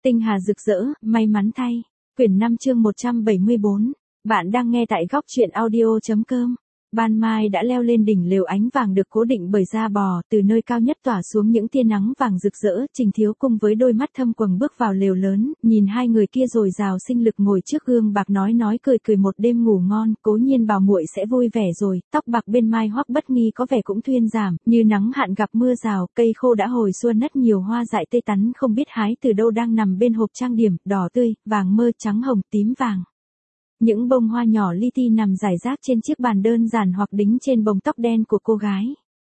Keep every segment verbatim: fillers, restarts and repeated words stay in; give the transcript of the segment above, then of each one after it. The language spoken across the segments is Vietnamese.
Tinh hà rực rỡ, may mắn thay. Quyển năm chương một trăm bảy mươi bốn. Bạn đang nghe tại góc truyện audio chấm com. Ban mai đã leo lên đỉnh lều ánh vàng được cố định bởi da bò, từ nơi cao nhất tỏa xuống những tia nắng vàng rực rỡ. Trình Thiếu Cung với đôi mắt thâm quầng bước vào lều lớn, nhìn hai người kia dồi dào sinh lực ngồi trước gương bạc nói nói cười cười một đêm ngủ ngon. Cố nhiên bảo muội sẽ vui vẻ rồi. Tóc bạc bên mai Hoắc Bất Nghi có vẻ cũng thuyên giảm, như nắng hạn gặp mưa rào, cây khô đã hồi xuân nất nhiều hoa dại tươi tắn không biết hái từ đâu đang nằm bên hộp trang điểm, đỏ tươi, vàng mơ, trắng hồng, tím vàng. Những bông hoa nhỏ li ti nằm rải rác trên chiếc bàn đơn giản hoặc đính trên bông tóc đen của cô gái.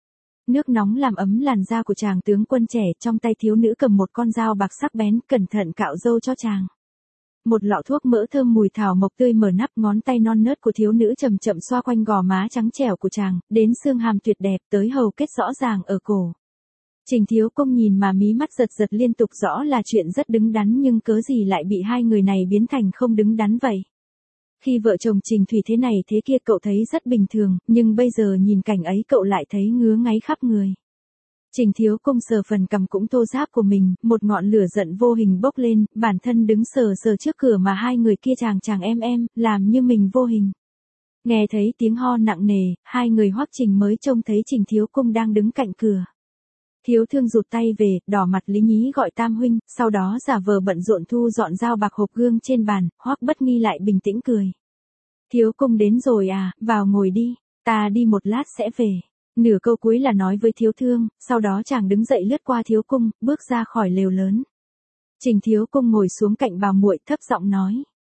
Nước nóng làm ấm làn da của chàng tướng quân trẻ, trong tay thiếu nữ cầm một con dao bạc sắc bén, cẩn thận cạo râu cho chàng. Một lọ thuốc mỡ thơm mùi thảo mộc tươi mở nắp, ngón tay non nớt của thiếu nữ chậm chậm xoa quanh gò má trắng trẻo của chàng, đến xương hàm tuyệt đẹp tới hầu kết rõ ràng ở cổ. Trình Thiếu Cung nhìn mà mí mắt giật giật liên tục, rõ là chuyện rất đứng đắn nhưng cớ gì lại bị hai người này biến thành không đứng đắn vậy. Khi vợ chồng Trình Thủy thế này thế kia cậu thấy rất bình thường, nhưng bây giờ nhìn cảnh ấy cậu lại thấy ngứa ngáy khắp người. Trình Thiếu Cung sờ phần cằm cũng thô ráp của mình, một ngọn lửa giận vô hình bốc lên, bản thân đứng sờ sờ trước cửa mà hai người kia chàng chàng em em, làm như mình vô hình. Nghe thấy tiếng ho nặng nề, hai người Hoắc Trình mới trông thấy Trình Thiếu Cung đang đứng cạnh cửa. Thiếu Thương rụt tay về, đỏ mặt lý nhí gọi Tam huynh, sau đó giả vờ bận rộn thu dọn dao bạc hộp gương trên bàn. Hoắc Bất Nghi lại bình tĩnh cười. Thiếu Cung đến rồi à, vào ngồi đi, ta đi một lát sẽ về. Nửa câu cuối là nói với Thiếu Thương, sau đó chàng đứng dậy lướt qua Thiếu Cung, bước ra khỏi lều lớn. Trình Thiếu Cung ngồi xuống cạnh Bảo muội, thấp giọng nói.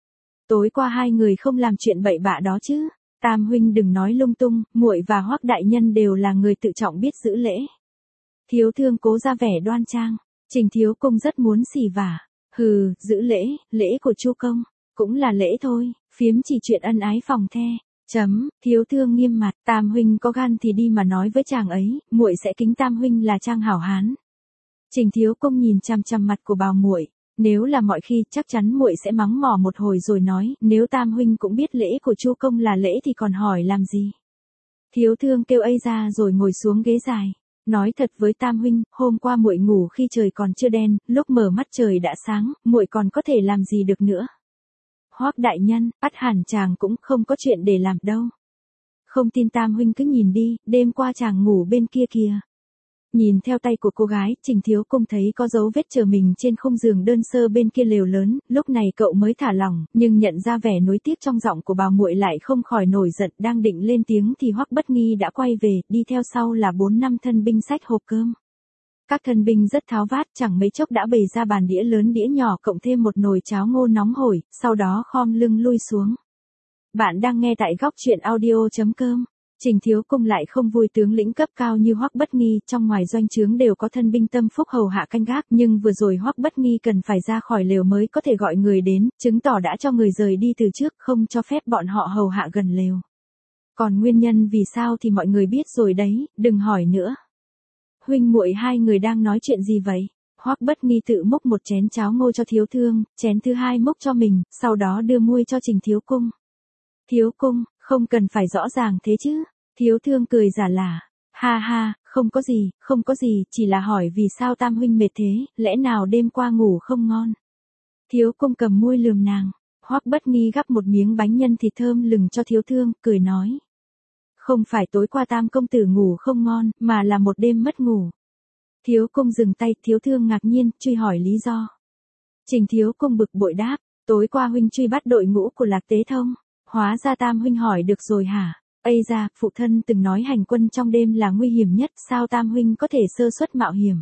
Tối qua hai người không làm chuyện bậy bạ đó chứ? Tam huynh đừng nói lung tung, muội và Hoắc đại nhân đều là người tự trọng biết giữ lễ. Thiếu Thương cố ra vẻ đoan trang. Trình Thiếu Cung rất muốn xì vả. Hừ, giữ lễ, lễ của Chu công, cũng là lễ thôi, phiếm chỉ chuyện ân ái phòng the. Chấm, Thiếu Thương nghiêm mặt, Tam huynh có gan thì đi mà nói với chàng ấy, muội sẽ kính Tam huynh là trang hảo hán. Trình Thiếu Cung nhìn chằm chằm mặt của Bảo muội, nếu là mọi khi chắc chắn muội sẽ mắng mỏ một hồi rồi nói, nếu Tam huynh cũng biết lễ của Chu công là lễ thì còn hỏi làm gì. Thiếu Thương kêu ây ra rồi ngồi xuống ghế dài. Nói thật với Tam huynh, hôm qua muội ngủ khi trời còn chưa đen, lúc mở mắt trời đã sáng, muội còn có thể làm gì được nữa. Hoắc đại nhân, ắt hẳn chàng cũng không có chuyện để làm đâu. Không tin Tam huynh cứ nhìn đi, đêm qua chàng ngủ bên kia kìa. Nhìn theo tay của cô gái, Trình Thiếu Cung thấy có dấu vết chờ mình trên khung giường đơn sơ bên kia lều lớn, lúc này cậu mới thả lỏng, nhưng nhận ra vẻ nuối tiếc trong giọng của Bảo muội lại không khỏi nổi giận, đang định lên tiếng thì Hoắc Bất Nghi đã quay về, đi theo sau là bốn năm thân binh xách hộp cơm. Các thân binh rất tháo vát, chẳng mấy chốc đã bày ra bàn đĩa lớn đĩa nhỏ cộng thêm một nồi cháo ngô nóng hổi, sau đó khom lưng lui xuống. Bạn đang nghe tại góc truyện audio chấm com. Trình Thiếu Cung lại không vui tướng lĩnh cấp cao như Hoắc Bất Nghi, trong ngoài doanh trướng đều có thân binh tâm phúc hầu hạ canh gác, nhưng vừa rồi Hoắc Bất Nghi cần phải ra khỏi lều mới có thể gọi người đến, chứng tỏ đã cho người rời đi từ trước, không cho phép bọn họ hầu hạ gần lều. Còn nguyên nhân vì sao thì mọi người biết rồi đấy, đừng hỏi nữa. Huynh muội hai người đang nói chuyện gì vậy? Hoắc Bất Nghi tự múc một chén cháo ngô cho Thiếu Thương, chén thứ hai múc cho mình, sau đó đưa muôi cho Trình Thiếu Cung. Thiếu Cung, không cần phải rõ ràng thế chứ. Thiếu Thương cười giả lả. Ha ha, không có gì, không có gì, chỉ là hỏi vì sao Tam huynh mệt thế, lẽ nào đêm qua ngủ không ngon. Thiếu Cung cầm muôi lườm nàng. Hoắc Bất Nghi gắp một miếng bánh nhân thịt thơm lừng cho Thiếu Thương, cười nói. Không phải tối qua Tam công tử ngủ không ngon, mà là một đêm mất ngủ. Thiếu Cung dừng tay, Thiếu Thương ngạc nhiên, truy hỏi lý do. Trình Thiếu Cung bực bội đáp, tối qua huynh truy bắt đội ngũ của Lạc Tế Thông. Hóa ra Tam huynh hỏi được rồi hả? Ây ra, phụ thân từng nói hành quân trong đêm là nguy hiểm nhất, sao Tam huynh có thể sơ suất mạo hiểm?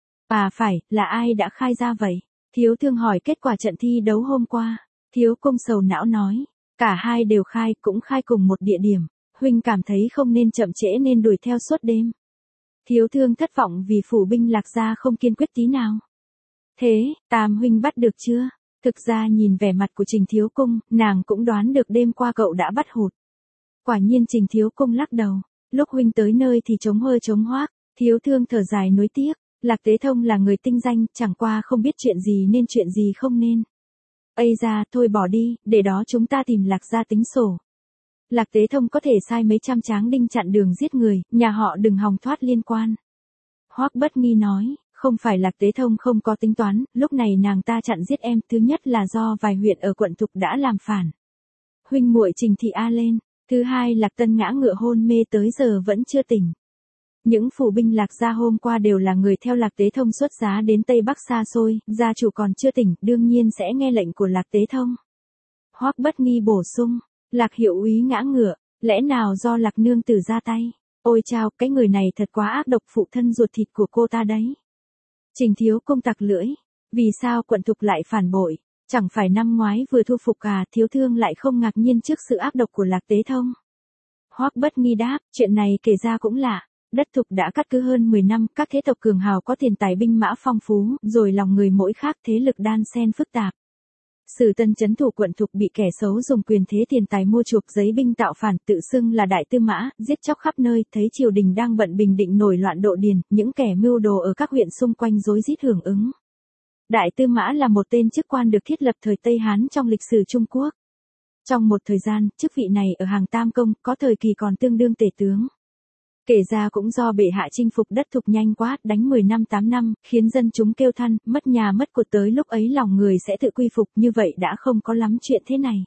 À phải, là ai đã khai ra vậy? Thiếu Thương hỏi kết quả trận thi đấu hôm qua. Thiếu Cung sầu não nói, cả hai đều khai, cũng khai cùng một địa điểm. Huynh cảm thấy không nên chậm trễ nên đuổi theo suốt đêm. Thiếu Thương thất vọng vì phủ binh Lạc gia không kiên quyết tí nào. Thế, Tam huynh bắt được chưa? Thực ra nhìn vẻ mặt của Trình Thiếu Cung, nàng cũng đoán được đêm qua cậu đã bắt hụt. Quả nhiên Trình Thiếu Cung lắc đầu. Lúc huynh tới nơi thì trống hơi trống hoác. Thiếu Thương thở dài nuối tiếc. Lạc Tế Thông là người tinh danh, chẳng qua không biết chuyện gì nên chuyện gì không nên. Ây ra, thôi bỏ đi, để đó chúng ta tìm Lạc gia tính sổ. Lạc Tế Thông có thể sai mấy trăm tráng đinh chặn đường giết người, nhà họ đừng hòng thoát liên quan. Hoắc Bất Nghi nói, Không phải Lạc Tế Thông không có tính toán, lúc này nàng ta chặn giết em, thứ nhất là do vài huyện ở quận Thục đã làm phản. Huynh muội Trình Thị A lên, thứ hai Lạc Tân ngã ngựa hôn mê tới giờ vẫn chưa tỉnh. Những phủ binh Lạc gia hôm qua đều là người theo Lạc Tế Thông xuất giá đến Tây Bắc xa xôi, gia chủ còn chưa tỉnh, đương nhiên sẽ nghe lệnh của Lạc Tế Thông. Hoắc Bất Nghi bổ sung, Lạc hiệu úy ngã ngựa, lẽ nào do Lạc nương tử ra tay? Ôi chao, cái người này thật quá ác độc, phụ thân ruột thịt của cô ta đấy. Trình Thiếu Công tặc lưỡi, vì sao quận Thục lại phản bội? Chẳng phải năm ngoái vừa thu phục à, Thiếu Thương lại không ngạc nhiên trước sự ác độc của Lạc Tế Thông. Hoắc Bất Nghi đáp, chuyện này kể ra cũng lạ. Đất Thục đã cắt cứ hơn mười năm, các thế tộc cường hào có tiền tài binh mã phong phú, rồi lòng người mỗi khác thế lực đan xen phức tạp. Sử Tân trấn thủ quận Thục bị kẻ xấu dùng quyền thế tiền tài mua chuộc giấy binh tạo phản, tự xưng là đại tư mã, giết chóc khắp nơi, thấy triều đình đang bận bình định nổi loạn độ điền, những kẻ mưu đồ ở các huyện xung quanh rối rít hưởng ứng. Đại tư mã là một tên chức quan được thiết lập thời Tây Hán trong lịch sử Trung Quốc. Trong một thời gian, chức vị này ở hàng tam công, có thời kỳ còn tương đương tể tướng. Kể ra cũng do bệ hạ chinh phục đất Thục nhanh quá, đánh mười năm tám năm, khiến dân chúng kêu than, mất nhà mất của, tới lúc ấy lòng người sẽ tự quy phục, như vậy đã không có lắm chuyện thế này.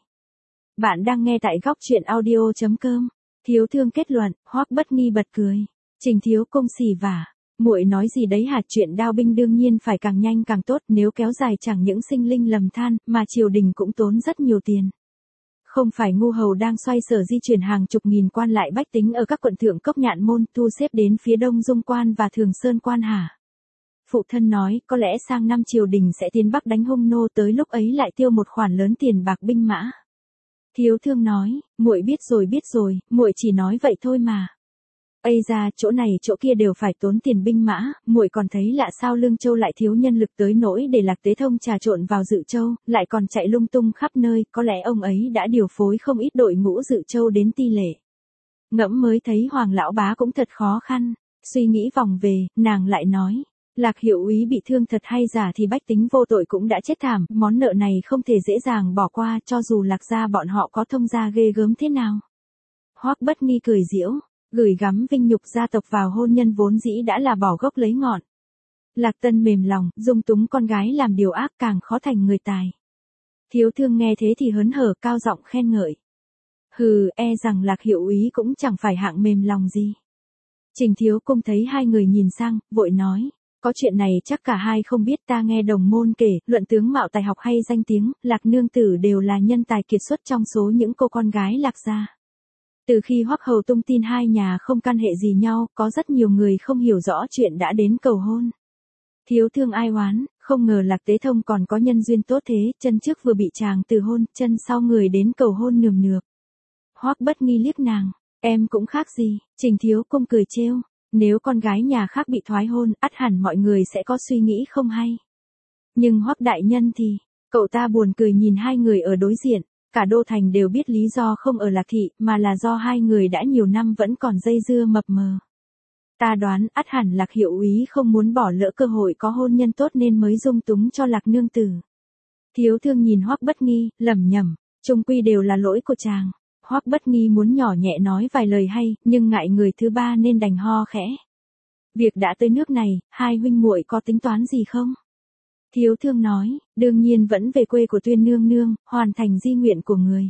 Bạn đang nghe tại góc truyện audio chấm com. Thiếu Thương kết luận, Hoắc Bất Nghi bật cười. Trình Thiếu Công xì vả, muội nói gì đấy hả? Chuyện đao binh đương nhiên phải càng nhanh càng tốt, nếu kéo dài chẳng những sinh linh lầm than, mà triều đình cũng tốn rất nhiều tiền. Không phải ngu hầu đang xoay sở di chuyển hàng chục nghìn quan lại bách tính ở các quận Thượng Cốc Nhạn Môn, thu xếp đến phía Đông Dung Quan và Thường Sơn Quan hả? Phụ thân nói, có lẽ sang năm triều đình sẽ tiến Bắc đánh Hung Nô, tới lúc ấy lại tiêu một khoản lớn tiền bạc binh mã. Thiếu Thương nói, muội biết rồi biết rồi, muội chỉ nói vậy thôi mà. Ây ra, chỗ này chỗ kia đều phải tốn tiền binh mã, muội còn thấy lạ sao Lương Châu lại thiếu nhân lực tới nỗi để Lạc Tế Thông trà trộn vào Dự Châu, lại còn chạy lung tung khắp nơi, có lẽ ông ấy đã điều phối không ít đội ngũ Dự Châu đến ti lệ. Ngẫm mới thấy Hoàng lão bá cũng thật khó khăn, suy nghĩ vòng về, nàng lại nói, Lạc hiệu úy bị thương thật hay giả thì bách tính vô tội cũng đã chết thảm, món nợ này không thể dễ dàng bỏ qua, cho dù Lạc gia bọn họ có thông gia ghê gớm thế nào. Hoắc Bất Nghi cười giễu. Gửi gắm vinh nhục gia tộc vào hôn nhân vốn dĩ đã là bỏ gốc lấy ngọn. Lạc Tân mềm lòng, dung túng con gái làm điều ác càng khó thành người tài. Thiếu Thương nghe thế thì hớn hở cao giọng khen ngợi. Hừ, e rằng Lạc hiệu úy cũng chẳng phải hạng mềm lòng gì. Trình Thiếu Công thấy hai người nhìn sang, vội nói, có chuyện này chắc cả hai không biết, ta nghe đồng môn kể, luận tướng mạo tài học hay danh tiếng, Lạc nương tử đều là nhân tài kiệt xuất trong số những cô con gái Lạc gia. Từ khi Hoắc hầu tung tin hai nhà không can hệ gì nhau, có rất nhiều người không hiểu rõ chuyện đã đến cầu hôn. Thiếu Thương ai oán, không ngờ Lạc Tế Thông còn có nhân duyên tốt thế, chân trước vừa bị chàng từ hôn, chân sau người đến cầu hôn nườm nượp. Hoắc Bất Nghi liếc nàng, em cũng khác gì, Trình Thiếu Công cười trêu, nếu con gái nhà khác bị thoái hôn, ắt hẳn mọi người sẽ có suy nghĩ không hay. Nhưng Hoắc đại nhân thì, cậu ta buồn cười nhìn hai người ở đối diện. Cả đô thành đều biết lý do không ở Lạc thị, mà là do hai người đã nhiều năm vẫn còn dây dưa mập mờ. Ta đoán ắt hẳn Lạc hiệu úy không muốn bỏ lỡ cơ hội có hôn nhân tốt nên mới dung túng cho Lạc nương tử. Thiếu Thương nhìn Hoắc Bất Nghi, lẩm nhẩm, chung quy đều là lỗi của chàng. Hoắc Bất Nghi muốn nhỏ nhẹ nói vài lời hay, nhưng ngại người thứ ba nên đành ho khẽ. Việc đã tới nước này, hai huynh muội có tính toán gì không? Thiếu Thương nói, đương nhiên vẫn về quê của Tuyên nương nương, hoàn thành di nguyện của người.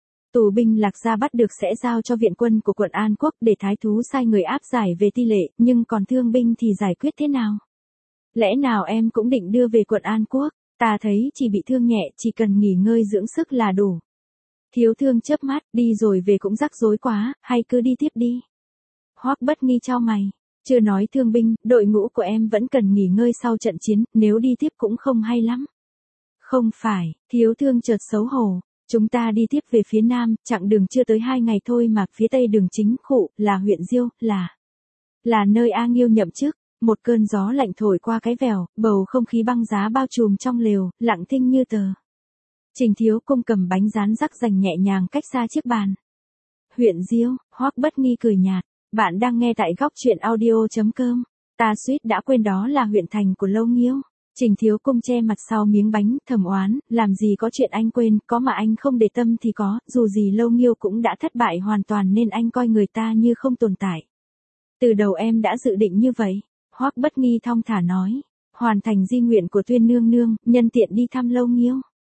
Tù binh Lạc gia bắt được sẽ giao cho viện quân của quận An Quốc để thái thú sai người áp giải về ti lệ, nhưng còn thương binh thì giải quyết thế nào? Lẽ nào em cũng định đưa về quận An Quốc? Ta thấy chỉ bị thương nhẹ, chỉ cần nghỉ ngơi dưỡng sức là đủ. Thiếu Thương chớp mắt, đi rồi về cũng rắc rối quá, hay cứ đi tiếp đi. Hoắc Bất Nghi chau mày. Chưa nói thương binh, đội ngũ của em vẫn cần nghỉ ngơi sau trận chiến, nếu đi tiếp cũng không hay lắm. Không phải, Thiếu Thương chợt xấu hổ, chúng ta đi tiếp về phía nam, chặng đường chưa tới hai ngày thôi mà, phía tây đường chính khụ, là huyện Diêu, là... Là nơi A Nghiêu nhậm chức, một cơn gió lạnh thổi qua cái vèo, bầu không khí băng giá bao trùm trong lều, lặng thinh như tờ. Trình Thiếu Công cầm bánh rán rắc rành nhẹ nhàng cách xa chiếc bàn. Huyện Diêu, Hoắc Bất Nghi cười nhạt. Bạn đang nghe tại góc truyện audio chấm com. Ta suýt đã quên đó là huyện thành của Lâu Nghiêu. Trình Thiếu Công che mặt sau miếng bánh, thầm oán, làm gì có chuyện anh quên, có mà anh không để tâm thì có, dù gì Lâu Nghiêu cũng đã thất bại hoàn toàn nên anh coi người ta như không tồn tại. Từ đầu em đã dự định như vậy. Hoắc Bất Nghi thong thả nói, hoàn thành di nguyện của Tuyên nương nương, nhân tiện đi thăm Lâu Nghiêu.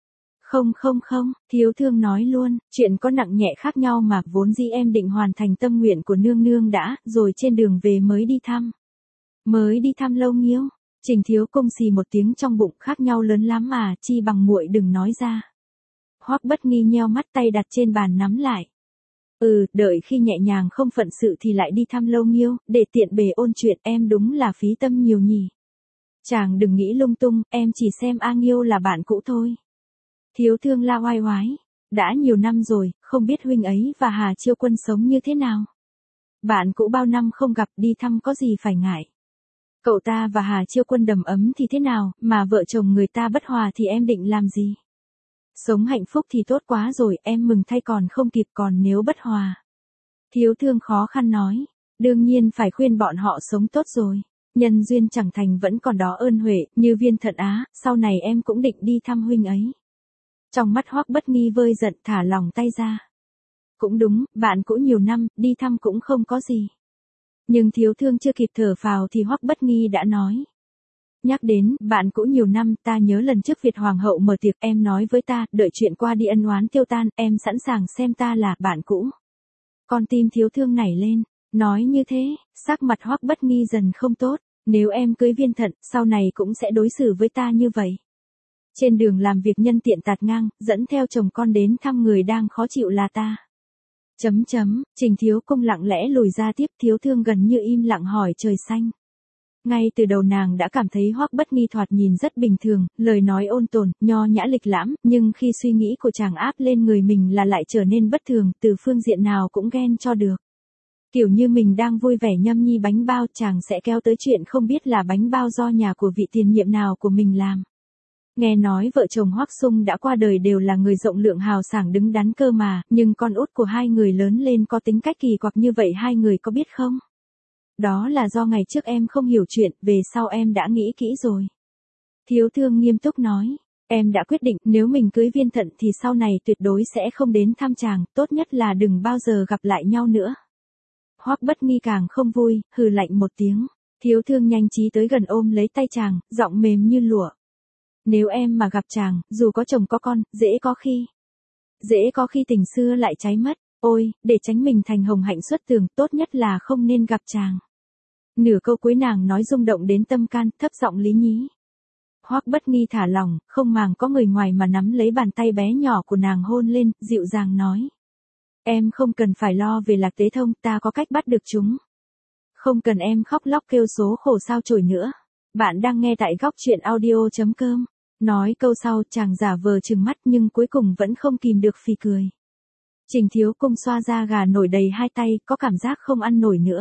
Không không không, Thiếu Thương nói luôn, chuyện có nặng nhẹ khác nhau mà, vốn dĩ em định hoàn thành tâm nguyện của nương nương đã, rồi trên đường về mới đi thăm. Mới đi thăm Lâu Nghiêu. Trình Thiếu Cung xì một tiếng trong bụng, khác nhau lớn lắm mà, chi bằng muội đừng nói ra. Hoắc Bất Nghi nheo mắt, tay đặt trên bàn nắm lại. Ừ, đợi khi nhẹ nhàng không phận sự thì lại đi thăm Lâu Nghiêu, để tiện bề ôn chuyện, em đúng là phí tâm nhiều nhỉ. Chàng đừng nghĩ lung tung, em chỉ xem A Nghiêu là bạn cũ thôi. Thiếu Thương la oai oái, đã nhiều năm rồi, không biết huynh ấy và Hà Chiêu Quân sống như thế nào. Bạn cũ bao năm không gặp, đi thăm có gì phải ngại. Cậu ta và Hà Chiêu Quân đầm ấm thì thế nào, mà vợ chồng người ta bất hòa thì em định làm gì? Sống hạnh phúc thì tốt quá rồi, em mừng thay còn không kịp, còn nếu bất hòa. Thiếu Thương khó khăn nói, đương nhiên phải khuyên bọn họ sống tốt rồi. Nhân duyên chẳng thành vẫn còn đó ơn huệ, như Viên Thận Á, sau này em cũng định đi thăm huynh ấy. Trong mắt Hoắc Bất Nghi vơi giận, thả lòng tay ra. Cũng đúng, bạn cũ nhiều năm, đi thăm cũng không có gì. Nhưng Thiếu Thương chưa kịp thở phào thì Hoắc Bất Nghi đã nói. Nhắc đến, bạn cũ nhiều năm, ta nhớ lần trước Việt Hoàng hậu mở tiệc, em nói với ta, đợi chuyện qua đi ân oán tiêu tan, em sẵn sàng xem ta là bạn cũ. Con tim Thiếu Thương nảy lên, nói như thế, sắc mặt Hoắc Bất Nghi dần không tốt, nếu em cưới Viên Thận, sau này cũng sẽ đối xử với ta như vậy. Trên đường làm việc nhân tiện tạt ngang, dẫn theo chồng con đến thăm người đang khó chịu là ta. Chấm chấm, Trình Thiếu Cung lặng lẽ lùi ra tiếp, Thiếu Thương gần như im lặng hỏi trời xanh. Ngay từ đầu nàng đã cảm thấy Hoắc Bất Nghi thoạt nhìn rất bình thường, lời nói ôn tồn, nho nhã lịch lãm, nhưng khi suy nghĩ của chàng áp lên người mình là lại trở nên bất thường, từ phương diện nào cũng ghen cho được. Kiểu như mình đang vui vẻ nhâm nhi bánh bao, chàng sẽ kéo tới chuyện không biết là bánh bao do nhà của vị tiền nhiệm nào của mình làm. Nghe nói vợ chồng Hoắc Sung đã qua đời đều là người rộng lượng hào sảng đứng đắn cơ mà, nhưng con út của hai người lớn lên có tính cách kỳ quặc như vậy hai người có biết không? Đó là do ngày trước em không hiểu chuyện, về sau em đã nghĩ kỹ rồi. Thiếu Thương nghiêm túc nói, em đã quyết định nếu mình cưới Viên Thận thì sau này tuyệt đối sẽ không đến thăm chàng, tốt nhất là đừng bao giờ gặp lại nhau nữa. Hoắc Bất Nghi càng không vui, hừ lạnh một tiếng. Thiếu Thương nhanh trí tới gần ôm lấy tay chàng, giọng mềm như lụa. Nếu em mà gặp chàng, dù có chồng có con, dễ có khi. Dễ có khi tình xưa lại cháy mất. Ôi, để tránh mình thành hồng hạnh xuất tường, tốt nhất là không nên gặp chàng. Nửa câu cuối nàng nói rung động đến tâm can, thấp giọng lý nhí. Hoắc Bất Nghi thả lòng, không màng có người ngoài mà nắm lấy bàn tay bé nhỏ của nàng hôn lên, dịu dàng nói. Em không cần phải lo về Lạc Tế Thông, ta có cách bắt được chúng. Không cần em khóc lóc kêu số khổ sao chổi nữa. Bạn đang nghe tại góc truyện audio chấm com. Nói câu sau chàng giả vờ trừng mắt nhưng cuối cùng vẫn không kìm được phì cười. Trình Thiếu Cung xoa da gà nổi đầy hai tay, có cảm giác không ăn nổi nữa.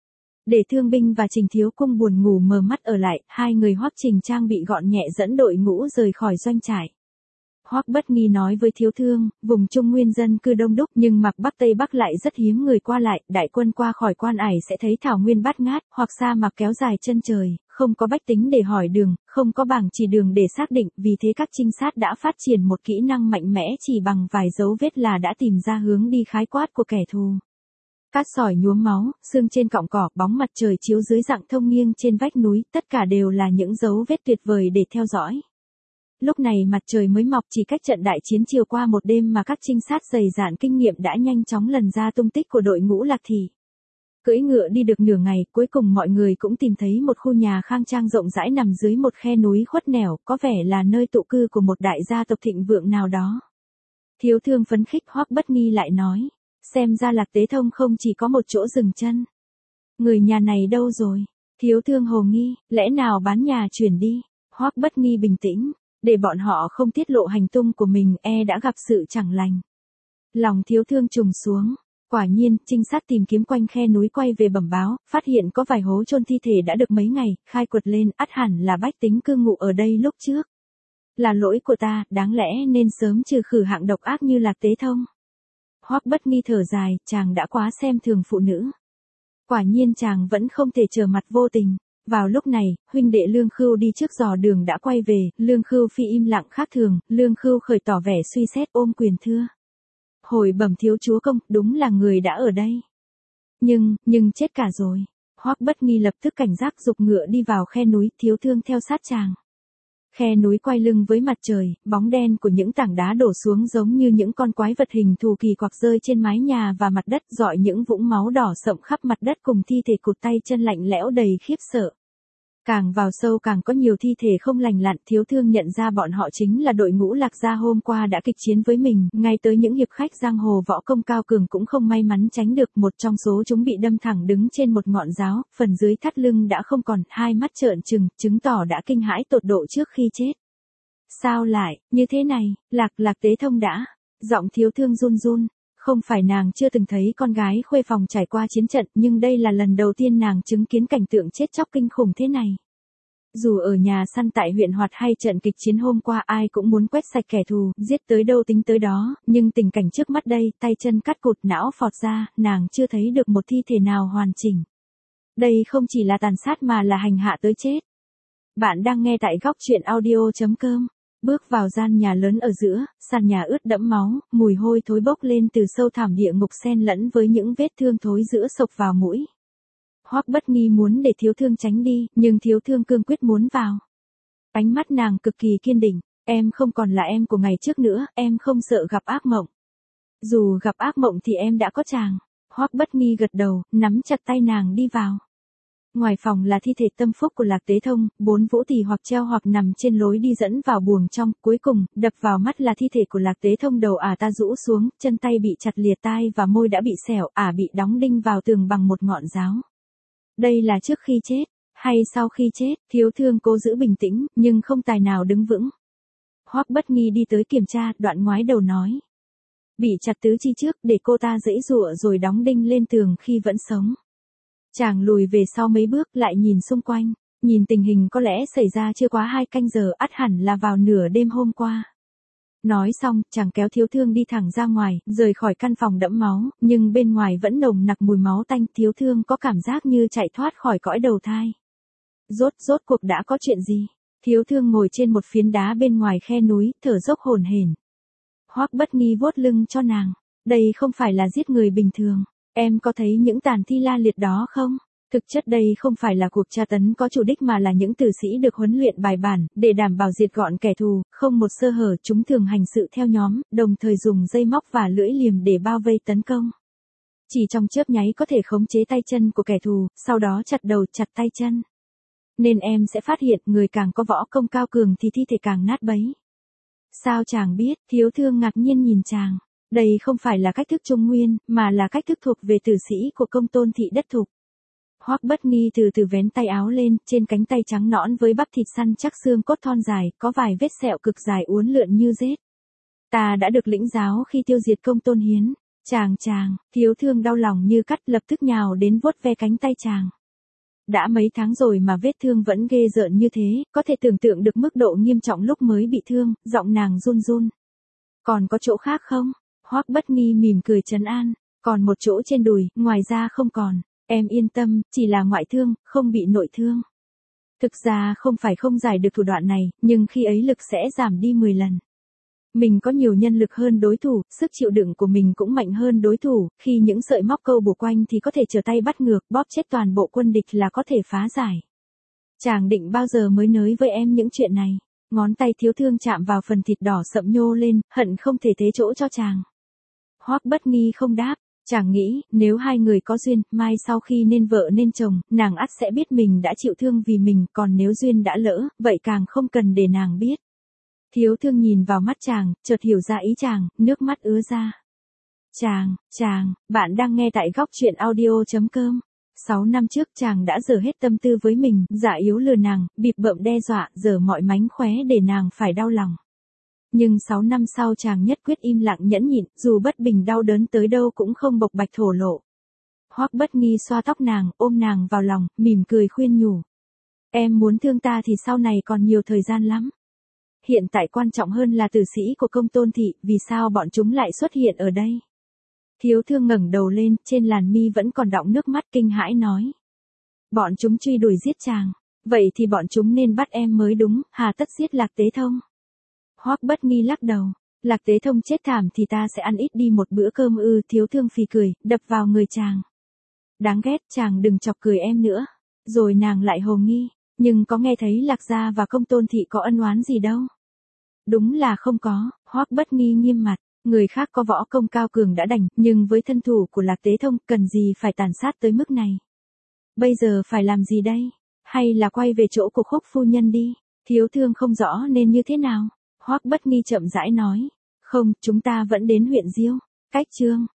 Để Thương binh và Trình Thiếu Cung buồn ngủ mờ mắt ở lại, hai người Hoắc Trình Trang bị gọn nhẹ dẫn đội ngũ rời khỏi doanh trại. Hoắc Bất Nghi nói với Thiếu Thương, vùng Trung Nguyên dân cư đông đúc nhưng mặc Bắc Tây Bắc lại rất hiếm người qua lại, đại quân qua khỏi Quan Ải sẽ thấy thảo nguyên bát ngát, hoặc sa mạc kéo dài chân trời, không có bách tính để hỏi đường, không có bảng chỉ đường để xác định, vì thế các trinh sát đã phát triển một kỹ năng mạnh mẽ chỉ bằng vài dấu vết là đã tìm ra hướng đi khái quát của kẻ thù. Cát sỏi nhuốm máu, xương trên cọng cỏ, bóng mặt trời chiếu dưới dạng thông nghiêng trên vách núi, tất cả đều là những dấu vết tuyệt vời để theo dõi. Lúc này mặt trời mới mọc, chỉ cách trận đại chiến chiều qua một đêm mà các trinh sát dày dạn kinh nghiệm đã nhanh chóng lần ra tung tích của đội ngũ Lạc Thị. Cưỡi ngựa đi được nửa ngày, cuối cùng mọi người cũng tìm thấy một khu nhà khang trang rộng rãi nằm dưới một khe núi khuất nẻo, có vẻ là nơi tụ cư của một đại gia tộc thịnh vượng nào đó. Thiếu Thương phấn khích, Hoắc Bất Nghi lại nói, xem ra Lạc Tế Thông không chỉ có một chỗ dừng chân. Người nhà này đâu rồi? Thiếu Thương hồ nghi, lẽ nào bán nhà chuyển đi? Hoắc Bất Nghi bình tĩnh, để bọn họ không tiết lộ hành tung của mình, e đã gặp sự chẳng lành. Lòng Thiếu Thương trùng xuống. Quả nhiên, trinh sát tìm kiếm quanh khe núi quay về bẩm báo, phát hiện có vài hố chôn thi thể đã được mấy ngày, khai quật lên, ắt hẳn là bách tính cư ngụ ở đây lúc trước. Là lỗi của ta, đáng lẽ nên sớm trừ khử hạng độc ác như Lạc Tế Thông. Hoắc Bất Nghi thở dài, chàng đã quá xem thường phụ nữ. Quả nhiên chàng vẫn không thể trở mặt vô tình. Vào lúc này, huynh đệ Lương Khưu đi trước dò đường đã quay về, Lương Khưu phi im lặng khác thường, Lương Khưu khởi tỏ vẻ suy xét ôm quyền thưa. Hồi bẩm thiếu chúa công, đúng là người đã ở đây. Nhưng, nhưng chết cả rồi. Hoắc Bất Nghi lập tức cảnh giác giục ngựa đi vào khe núi, Thiếu Thương theo sát chàng. Khe núi quay lưng với mặt trời, bóng đen của những tảng đá đổ xuống giống như những con quái vật hình thù kỳ quặc rơi trên mái nhà và mặt đất, rọi những vũng máu đỏ sậm khắp mặt đất cùng thi thể cụt tay chân lạnh lẽo đầy khiếp sợ. Càng vào sâu càng có nhiều thi thể không lành lặn, Thiếu Thương nhận ra bọn họ chính là đội ngũ Lạc Gia hôm qua đã kịch chiến với mình, ngay tới những hiệp khách giang hồ võ công cao cường cũng không may mắn tránh được, một trong số chúng bị đâm thẳng đứng trên một ngọn giáo, phần dưới thắt lưng đã không còn, hai mắt trợn trừng, chứng tỏ đã kinh hãi tột độ trước khi chết. Sao lại, như thế này, Lạc Lạc Tế Thông đã, giọng Thiếu Thương run run. Không phải nàng chưa từng thấy con gái khuê phòng trải qua chiến trận, nhưng đây là lần đầu tiên nàng chứng kiến cảnh tượng chết chóc kinh khủng thế này. Dù ở nhà săn tại huyện Hoạt hay trận kịch chiến hôm qua ai cũng muốn quét sạch kẻ thù, giết tới đâu tính tới đó, nhưng tình cảnh trước mắt đây, tay chân cắt cụt, não phọt ra, nàng chưa thấy được một thi thể nào hoàn chỉnh. Đây không chỉ là tàn sát mà là hành hạ tới chết. Bạn đang nghe tại góc truyện audio chấm com. Bước vào gian nhà lớn ở giữa, sàn nhà ướt đẫm máu, mùi hôi thối bốc lên từ sâu thẳm địa ngục xen lẫn với những vết thương thối rữa xộc vào mũi. Hoắc Bất Nghi muốn để Thiếu Thương tránh đi, nhưng Thiếu Thương cương quyết muốn vào. Ánh mắt nàng cực kỳ kiên định, em không còn là em của ngày trước nữa, em không sợ gặp ác mộng. Dù gặp ác mộng thì em đã có chàng. Hoắc Bất Nghi gật đầu, nắm chặt tay nàng đi vào. Ngoài phòng là thi thể tâm phúc của Lạc Tế Thông, bốn vũ tỳ hoặc treo hoặc nằm trên lối đi dẫn vào buồng trong, cuối cùng, đập vào mắt là thi thể của Lạc Tế Thông, đầu ả ta rũ xuống, chân tay bị chặt lìa, tai và môi đã bị xẻo, ả bị đóng đinh vào tường bằng một ngọn giáo. Đây là trước khi chết, hay sau khi chết, Thiếu Thương cố giữ bình tĩnh, nhưng không tài nào đứng vững. Hoắc Bất Nghi đi tới kiểm tra, đoạn ngoái đầu nói. Bị chặt tứ chi trước, để cô ta giãy giụa rồi đóng đinh lên tường khi vẫn sống. Chàng lùi về sau mấy bước, lại nhìn xung quanh, nhìn tình hình có lẽ xảy ra chưa quá hai canh giờ, ắt hẳn là vào nửa đêm hôm qua. Nói xong, chàng kéo Thiếu Thương đi thẳng ra ngoài, rời khỏi căn phòng đẫm máu, nhưng bên ngoài vẫn nồng nặc mùi máu tanh, Thiếu Thương có cảm giác như chạy thoát khỏi cõi đầu thai. Rốt rốt cuộc đã có chuyện gì? Thiếu Thương ngồi trên một phiến đá bên ngoài khe núi, thở dốc hổn hển. Hoắc Bất Nghi vuốt lưng cho nàng, đây không phải là giết người bình thường. Em có thấy những tàn thi la liệt đó không? Thực chất đây không phải là cuộc tra tấn có chủ đích mà là những tử sĩ được huấn luyện bài bản, để đảm bảo diệt gọn kẻ thù, không một sơ hở, chúng thường hành sự theo nhóm, đồng thời dùng dây móc và lưỡi liềm để bao vây tấn công. Chỉ trong chớp nháy có thể khống chế tay chân của kẻ thù, sau đó chặt đầu chặt tay chân. Nên em sẽ phát hiện người càng có võ công cao cường thì thi thể càng nát bấy. Sao chàng biết? Thiếu Thương ngạc nhiên nhìn chàng. Đây không phải là cách thức Trung Nguyên, mà là cách thức thuộc về tử sĩ của Công Tôn thị Đất Thục. Hoắc Bất Nghi từ từ vén tay áo lên, trên cánh tay trắng nõn với bắp thịt săn chắc xương cốt thon dài, có vài vết sẹo cực dài uốn lượn như rết. Ta đã được lĩnh giáo khi tiêu diệt Công Tôn Hiến. Chàng chàng, Thiếu Thương đau lòng như cắt, lập tức nhào đến vuốt ve cánh tay chàng. Đã mấy tháng rồi mà vết thương vẫn ghê rợn như thế, có thể tưởng tượng được mức độ nghiêm trọng lúc mới bị thương, giọng nàng run run. Còn có chỗ khác không? Hoắc Bất Nghi mỉm cười trấn an, còn một chỗ trên đùi, ngoài ra không còn, em yên tâm, chỉ là ngoại thương, không bị nội thương. Thực ra không phải không giải được thủ đoạn này, nhưng khi ấy lực sẽ giảm đi mười lần. Mình có nhiều nhân lực hơn đối thủ, sức chịu đựng của mình cũng mạnh hơn đối thủ, khi những sợi móc câu bổ quanh thì có thể trở tay bắt ngược, bóp chết toàn bộ quân địch là có thể phá giải. Chàng định bao giờ mới nói với em những chuyện này? Ngón tay Thiếu Thương chạm vào phần thịt đỏ sậm nhô lên, hận không thể thế chỗ cho chàng. Hoắc Bất Nghi không đáp, chàng nghĩ, nếu hai người có duyên, mai sau khi nên vợ nên chồng, nàng ắt sẽ biết mình đã chịu thương vì mình, còn nếu duyên đã lỡ, vậy càng không cần để nàng biết. Thiếu Thương nhìn vào mắt chàng, chợt hiểu ra ý chàng, nước mắt ứa ra. Chàng, chàng, bạn đang nghe tại góc truyện audio chấm com. Sáu năm trước chàng đã dở hết tâm tư với mình, giả yếu lừa nàng, bịp bợm đe dọa, dở mọi mánh khóe để nàng phải đau lòng. Nhưng sáu năm sau chàng nhất quyết im lặng nhẫn nhịn, dù bất bình đau đớn tới đâu cũng không bộc bạch thổ lộ. Hoắc Bất Nghi xoa tóc nàng, ôm nàng vào lòng, mỉm cười khuyên nhủ. Em muốn thương ta thì sau này còn nhiều thời gian lắm. Hiện tại quan trọng hơn là tử sĩ của Công Tôn thị, vì sao bọn chúng lại xuất hiện ở đây? Thiếu Thương ngẩng đầu lên, trên làn mi vẫn còn đọng nước mắt, kinh hãi nói. Bọn chúng truy đuổi giết chàng, vậy thì bọn chúng nên bắt em mới đúng, hà tất giết Lạc Tế Thông. Hoắc Bất Nghi lắc đầu, Lạc Tế Thông chết thảm thì ta sẽ ăn ít đi một bữa cơm ư? Thiếu Thương phì cười, đập vào người chàng. Đáng ghét, chàng đừng chọc cười em nữa. Rồi nàng lại hồ nghi, nhưng có nghe thấy Lạc Gia và Công Tôn Thị có ân oán gì đâu. Đúng là không có, Hoắc Bất Nghi nghiêm mặt, người khác có võ công cao cường đã đành, nhưng với thân thủ của Lạc Tế Thông cần gì phải tàn sát tới mức này. Bây giờ phải làm gì đây? Hay là quay về chỗ của Khúc phu nhân đi, thiếu thương không rõ nên như thế nào. Hoắc Bất Nghi chậm rãi nói, không, chúng ta vẫn đến huyện Diêu, cách Chương